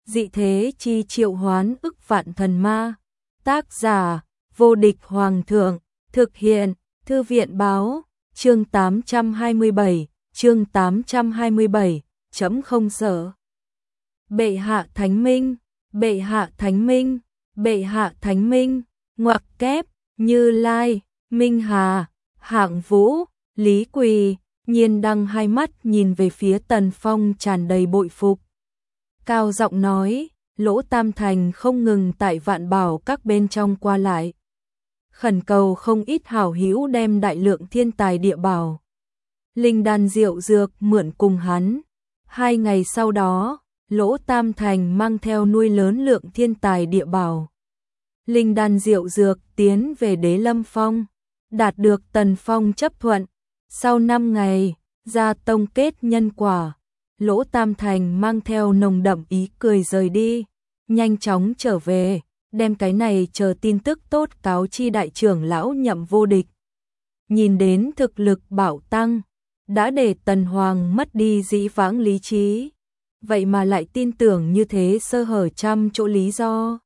dị thế chi triệu hoán ức vạn thần ma. Tác giả, vô địch hoàng thượng, thực hiện, thư viện báo, chương 827, chấm không sợ. Bệ hạ thánh minh, bệ hạ thánh minh, bệ hạ thánh minh, ngoặc kép, Như Lai, Minh Hà, Hạng Vũ, Lý Quỳ, Nhiên Đăng hai mắt nhìn về phía Tần Phong tràn đầy bội phục. Cao giọng nói, Lỗ Tam Thành không ngừng tại Vạn Bảo các bên trong qua lại. Khẩn cầu không ít hảo hữu đem đại lượng thiên tài địa bảo. Linh đan rượu dược mượn cùng hắn. 2 ngày sau đó, Lỗ Tam Thành mang theo nuôi lớn lượng thiên tài địa bảo. Linh đan rượu dược tiến về Đế Lâm Phong, đạt được Tần Phong chấp thuận. Sau 5 ngày, ra tông kết nhân quả, Lỗ Tam Thành mang theo nồng đậm ý cười rời đi, nhanh chóng trở về, đem cái này chờ tin tức tốt cáo chi đại trưởng lão Nhậm Vô Địch. Nhìn đến thực lực bạo tăng, đã để Tần Hoàng mất đi dĩ vãng lý trí, vậy mà lại tin tưởng như thế sơ hở trăm chỗ lý do.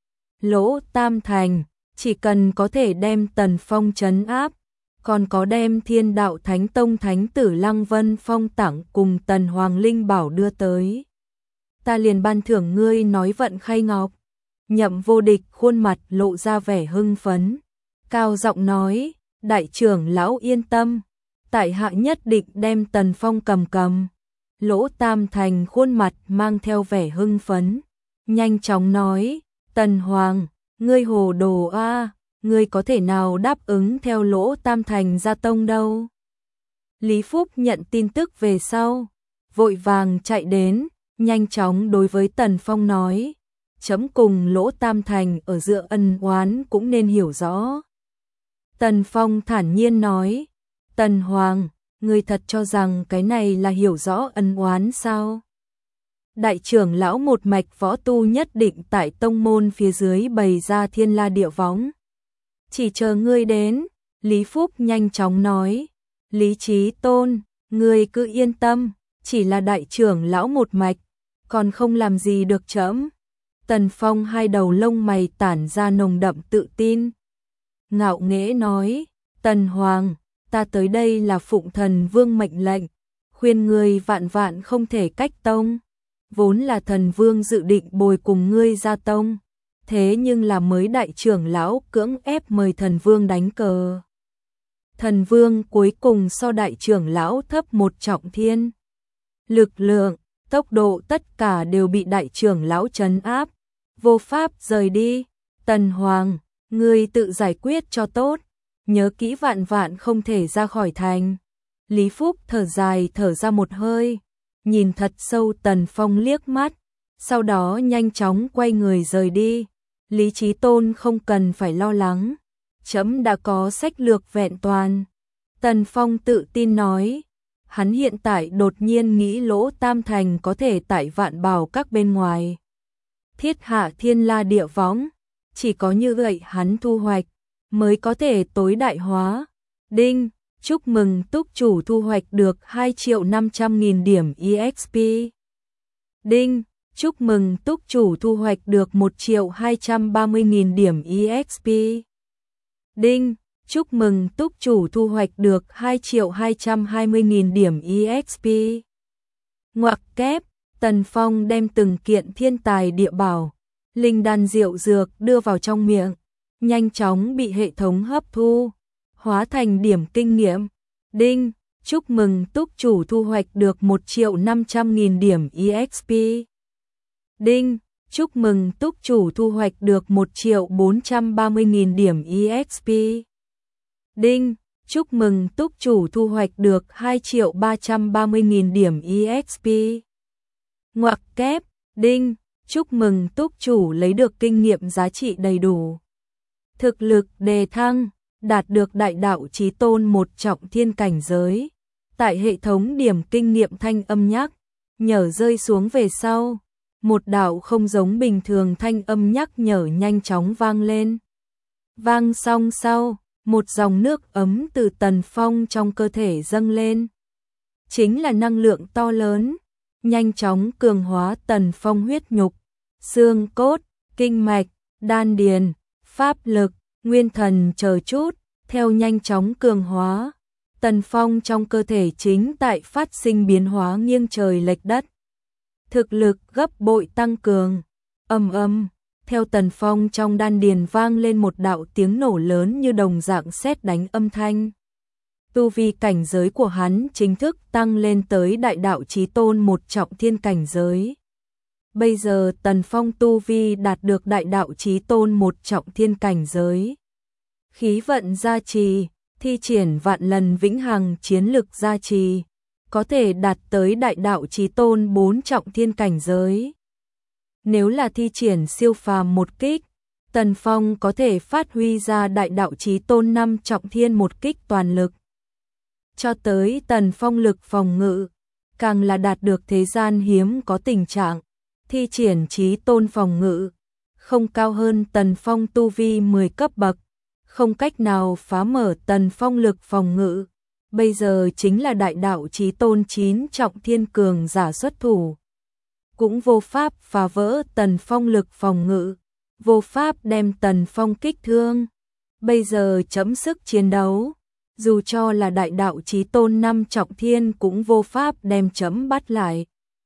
Lỗ Tam Thành, chỉ cần có thể đem Tần Phong trấn áp, còn có đem Thiên Đạo Thánh Tông Thánh tử Lăng Vân Phong tặng cùng Tần Hoàng Linh Bảo đưa tới, ta liền ban thưởng ngươi nói vận khay ngọc. Nhậm Vô Địch khuôn mặt lộ ra vẻ hưng phấn, cao giọng nói, đại trưởng lão yên tâm, tại hạ nhất định đem Tần Phong cầm. Lỗ Tam Thành khuôn mặt mang theo vẻ hưng phấn, nhanh chóng nói, Tần Hoàng, ngươi hồ đồ a, ngươi có thể nào đáp ứng theo Lỗ Tam Thành ra tông đâu. Lý Phúc nhận tin tức về sau, vội vàng chạy đến, nhanh chóng đối với Tần Phong nói, chấm cùng Lỗ Tam Thành ở giữa ân oán cũng nên hiểu rõ. Tần Phong thản nhiên nói, Tần Hoàng, ngươi thật cho rằng cái này là hiểu rõ ân oán sao? Đại trưởng lão một mạch võ tu nhất định tại tông môn phía dưới bày ra thiên la địa võng. Chỉ chờ ngươi đến, Lý Phúc nhanh chóng nói, Lý Chí Tôn, ngươi cứ yên tâm, chỉ là đại trưởng lão một mạch, còn không làm gì được chấm. Tần Phong hai đầu lông mày tản ra nồng đậm tự tin. Ngạo nghễ nói, Tần Hoàng, ta tới đây là phụng thần vương mệnh lệnh, khuyên ngươi vạn vạn không thể cách tông. Vốn là thần vương dự định bồi cùng ngươi ra tông, thế nhưng là mới đại trưởng lão cưỡng ép mời thần vương đánh cờ. Thần vương cuối cùng so đại trưởng lão thấp một trọng thiên. Lực lượng, tốc độ tất cả đều bị đại trưởng lão trấn áp, vô pháp rời đi. Tần Hoàng, ngươi tự giải quyết cho tốt, nhớ kỹ vạn vạn không thể ra khỏi thành. Lý Phúc thở dài thở ra một hơi, nhìn thật sâu Tần Phong liếc mắt, sau đó nhanh chóng quay người rời đi. Lý Chí Tôn không cần phải lo lắng, chấm đã có sách lược vẹn toàn. Tần Phong tự tin nói, hắn hiện tại đột nhiên nghĩ Lỗ Tam Thành có thể tại Vạn Bảo các bên ngoài thiết hạ thiên la địa võng, chỉ có như vậy hắn thu hoạch mới có thể tối đại hóa. Đinh, chúc mừng túc chủ thu hoạch được 2.500.000 điểm EXP. Đinh, chúc mừng túc chủ thu hoạch được 1.230.000 điểm EXP. Đinh, chúc mừng túc chủ thu hoạch được 2.220.000 điểm EXP. Ngoặc kép, Tần Phong đem từng kiện thiên tài địa bảo, linh đan rượu dược đưa vào trong miệng, nhanh chóng bị hệ thống hấp thu, hóa thành điểm kinh nghiệm. Đinh, chúc mừng túc chủ thu hoạch được 1.500.000 điểm EXP. Đinh, chúc mừng túc chủ thu hoạch được 1.430.000 điểm EXP. Đinh, chúc mừng túc chủ thu hoạch được 2.330.000 điểm EXP. Ngoặc kép, đinh, chúc mừng túc chủ lấy được kinh nghiệm giá trị đầy đủ. Thực lực đề thăng, đạt được đại đạo chí tôn một trọng thiên cảnh giới. Tại hệ thống điểm kinh nghiệm thanh âm nhắc nhở rơi xuống về sau, một đạo không giống bình thường thanh âm nhắc nhở nhanh chóng vang lên. Vang xong sau, một dòng nước ấm từ Tần Phong trong cơ thể dâng lên. Chính là năng lượng to lớn, nhanh chóng cường hóa Tần Phong huyết nhục, xương cốt, kinh mạch, đan điền, pháp lực, nguyên thần chờ chút, theo nhanh chóng cường hóa. Tần Phong trong cơ thể chính tại phát sinh biến hóa nghiêng trời lệch đất. Thực lực gấp bội tăng cường. Ầm ầm, theo Tần Phong trong đan điền vang lên một đạo tiếng nổ lớn như đồng dạng sét đánh âm thanh. Tu vi cảnh giới của hắn chính thức tăng lên tới đại đạo chí tôn một trọng thiên cảnh giới. Bây giờ Tần Phong tu vi đạt được đại đạo chí tôn một trọng thiên cảnh giới. Khí vận gia trì, thi triển vạn lần vĩnh hằng chiến lực gia trì, có thể đạt tới đại đạo chí tôn 4 trọng thiên cảnh giới. Nếu là thi triển siêu phàm một kích, Tần Phong có thể phát huy ra đại đạo chí tôn 5 trọng thiên một kích toàn lực. Cho tới Tần Phong lực phòng ngự, càng là đạt được thế gian hiếm có tình trạng, thi triển chí tôn phòng ngự, không cao hơn Tần Phong tu vi 10 cấp bậc, không cách nào phá mở Tần Phong lực phòng ngự. Bây giờ chính là đại đạo chí tôn 9 trọng thiên cường giả xuất thủ, cũng vô pháp phá vỡ Tần Phong lực phòng ngự, vô pháp đem Tần Phong kích thương. Bây giờ chấm sức chiến đấu, dù cho là đại đạo chí tôn 5 trọng thiên cũng vô pháp đem chấm bắt lại.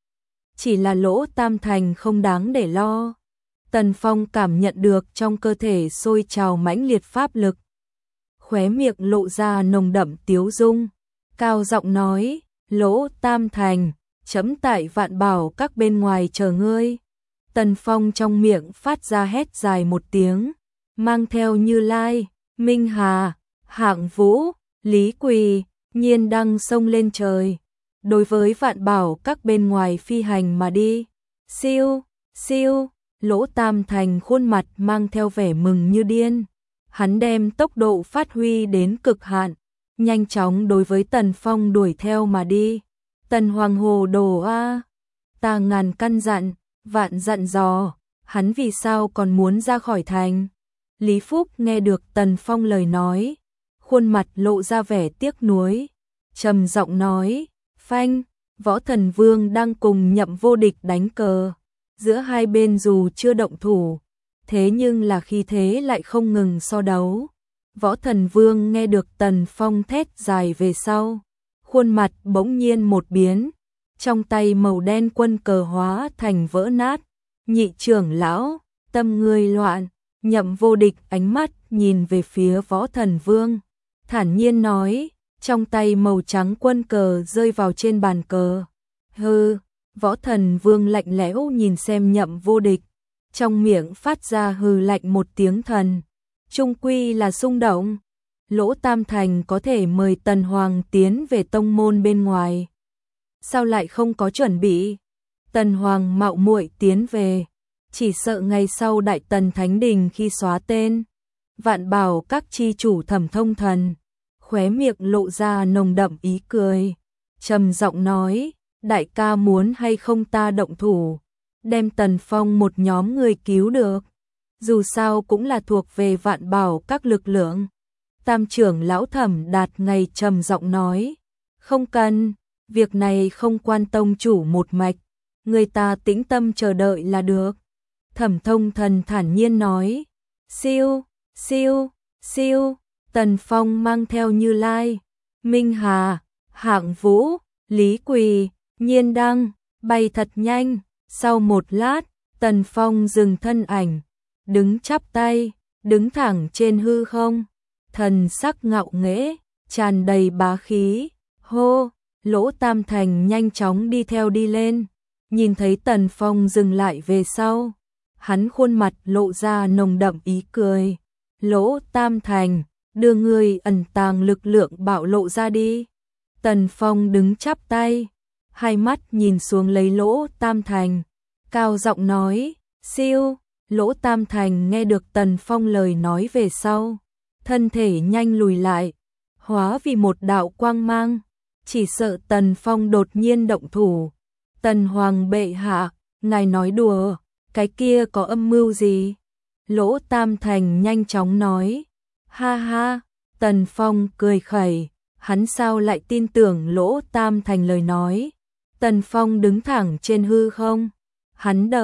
Chỉ là Lỗ Tam Thành không đáng để lo. Tần Phong cảm nhận được trong cơ thể sôi trào mãnh liệt pháp lực. Khóe miệng lộ ra nồng đậm tiếu dung, cao giọng nói, Lỗ Tam Thành, chấm tại Vạn Bảo các bên ngoài chờ ngươi. Tần Phong trong miệng phát ra hét dài một tiếng, mang theo Như Lai, Minh Hà, Hạng Vũ, Lý Quỳ, Nhiên Đăng xông lên trời, đối với Vạn Bảo các bên ngoài phi hành mà đi. Siêu, siêu, Lỗ Tam Thành khuôn mặt mang theo vẻ mừng như điên. Hắn đem tốc độ phát huy đến cực hạn, nhanh chóng đối với Tần Phong đuổi theo mà đi. Tần Hoàng Hồ Đồ a, ta ngàn căn dặn, vạn dặn dò, hắn vì sao còn muốn ra khỏi thành? Lý Phúc nghe được Tần Phong lời nói, khuôn mặt lộ ra vẻ tiếc nuối, trầm giọng nói, phanh, Võ Thần Vương đang cùng Nhậm Vô Địch đánh cờ, giữa hai bên dù chưa động thủ, thế nhưng là khí thế lại không ngừng so đấu. Võ Thần Vương nghe được Tần Phong thét dài về sau, khuôn mặt bỗng nhiên một biến, trong tay màu đen quân cờ hóa thành vỡ nát. Nhị trưởng lão, tâm ngươi loạn. Nhậm Vô Địch ánh mắt nhìn về phía Võ Thần Vương, thản nhiên nói, trong tay màu trắng quân cờ rơi vào trên bàn cờ. Hừ, Võ Thần Vương lạnh lẽo nhìn xem Nhậm Vô Địch, trong miệng phát ra hừ lạnh một tiếng thần. Trung quy là xung động. Lỗ Tam Thành có thể mời Tần Hoàng tiến về tông môn bên ngoài, sao lại không có chuẩn bị? Tần Hoàng mạo muội tiến về, chỉ sợ ngày sau Đại Tần Thánh Đình khi xóa tên, Vạn Bảo các chi chủ Thẩm Thông Thần, khóe miệng lộ ra nồng đậm ý cười, trầm giọng nói, đại ca muốn hay không ta động thủ, đem Tần Phong một nhóm người cứu được, dù sao cũng là thuộc về Vạn Bảo các lực lượng. Tam trưởng lão Thẩm Đạt Ngày trầm giọng nói, không cần, việc này không quan tông chủ một mạch, người ta tĩnh tâm chờ đợi là được. Thẩm Thông Thần thản nhiên nói, siêu, siêu, siêu, Tần Phong mang theo Như Lai, Minh Hà, Hạng Vũ, Lý Quỳ, Nhiên Đăng, bay thật nhanh. Sau một lát, Tần Phong dừng thân ảnh, đứng chắp tay, đứng thẳng trên hư không, thần sắc ngạo nghễ, tràn đầy bá khí. Hô, Lỗ Tam Thành nhanh chóng đi theo đi lên, nhìn thấy Tần Phong dừng lại về sau, hắn khuôn mặt lộ ra nồng đậm ý cười. Lỗ Tam Thành, đưa người ẩn tàng lực lượng bạo lộ ra đi. Tần Phong đứng chắp tay, hai mắt nhìn xuống lấy Lỗ Tam Thành, cao giọng nói, siêu. Lỗ Tam Thành nghe được Tần Phong lời nói về sau, thân thể nhanh lùi lại, hóa vì một đạo quang mang, chỉ sợ Tần Phong đột nhiên động thủ. Tần Hoàng bệ hạ, ngài nói đùa, cái kia có âm mưu gì? Lỗ Tam Thành nhanh chóng nói, ha ha. Tần Phong cười khẩy, hắn sao lại tin tưởng Lỗ Tam Thành lời nói. Tần Phong đứng thẳng trên hư không, hắn đợi,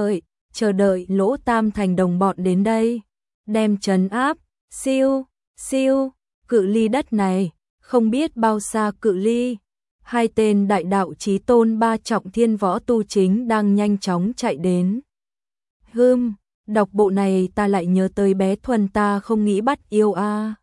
chờ đợi Lỗ Tam thành đồng bọn đến đây, đem trấn áp, siêu, siêu, cự ly đất này, không biết bao xa cự ly. Hai tên đại đạo chí tôn ba trọng thiên võ tu chính đang nhanh chóng chạy đến. Đọc bộ này ta lại nhớ tới bé Thuần ta không nghĩ bắt yêu a.